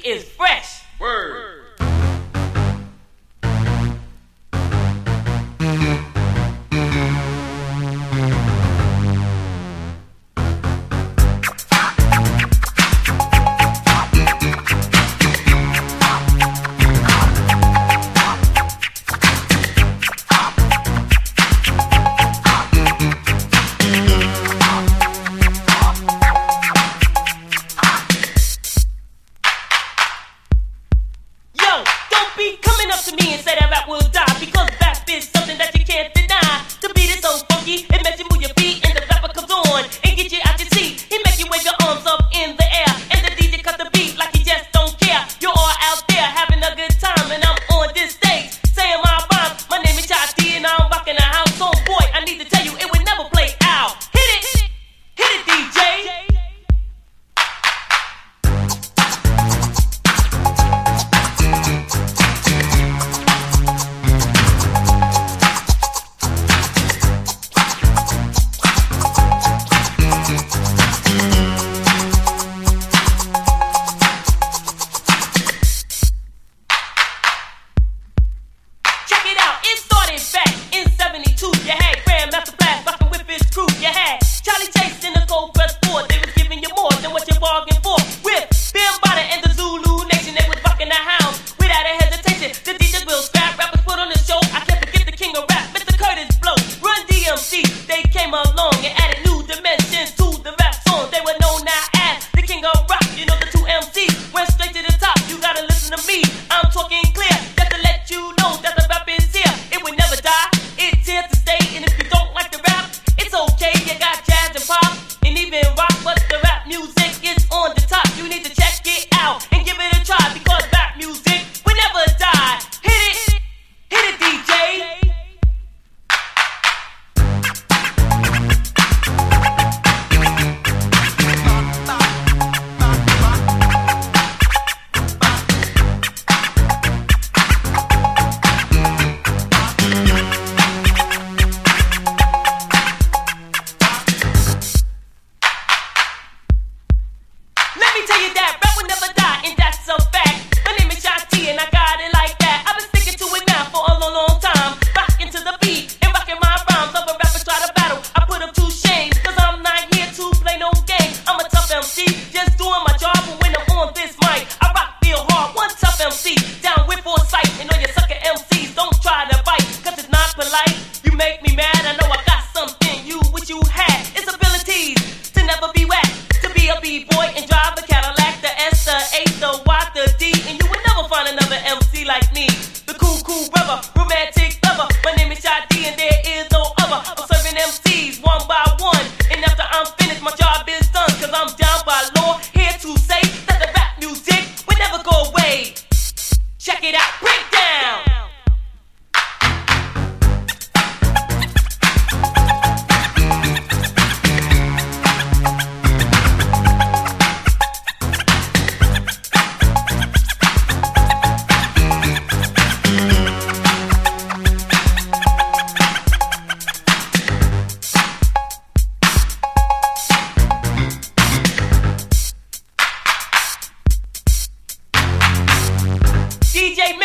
is fresh. Word. Be coming up to me and say that rap will die, because rap is something that you can't deny. The beat is so funky, it makes you move your feet, and the rapper comes on and get you out your seat. He make you wave your arms up in the air, and the DJ cut the beat like he just don't care. You're all out there having a good time, and I'm on this stage saying my rhymes. My name is Chai-T and I'm rocking the house. Oh boy, I need to tell you, it would never play out. Hit it DJ. You had Grandmaster Flash rockin' with his crew. You had Charlie Chase in the cold press board. They was giving you more than what you bargained for. With Bambaataa and the Zulu Nation, they was rocking the house without a hesitation. The DJs will scrap, rappers put on the show. I can't forget the king of rap, Mr. Curtis Blow. Run DMC, they came along and added new dimensions to the rap song. They were known now as the king of rock. You know the two MCs went straight to the top. You gotta listen to me, I'm talking clear, just to let you know that the rap is here. It will never die. It's here to stay, and if you don't like the rap, it's okay. You got jazz and pop, and even rock, but the rap music is on the top. You need to check it out and give it a try, because rap music will never die. Hit it, DJ. Tell you that rap will never die, and that's a fact. My name is Chai-T and I got it like that. I've been sticking to it now for a long, long time. Rocking to the beat and rocking my rhymes. Other rappers try to battle, I put them to shame, cause I'm not here to play no game. I'm a tough MC, just doing my job. But when I'm on this mic, I rock real hard. One tough MC, down with foresight. And all your sucker MCs, don't try to bite, cause it's not polite. You make me mad, I know I got something you wish you had. It's abilities to never be whack, to be a B-boy and drive a Cadillac, the S, the A, the Y, the D, and you will never find another MC like me. The cool brother, romantic lover. My name is Chai-T and there is no other. I'm serving MCs one by one, and after I'm finished, my job is done, cause I'm down by law, here to say that the rap music will never go away. Check it out, break down. DJ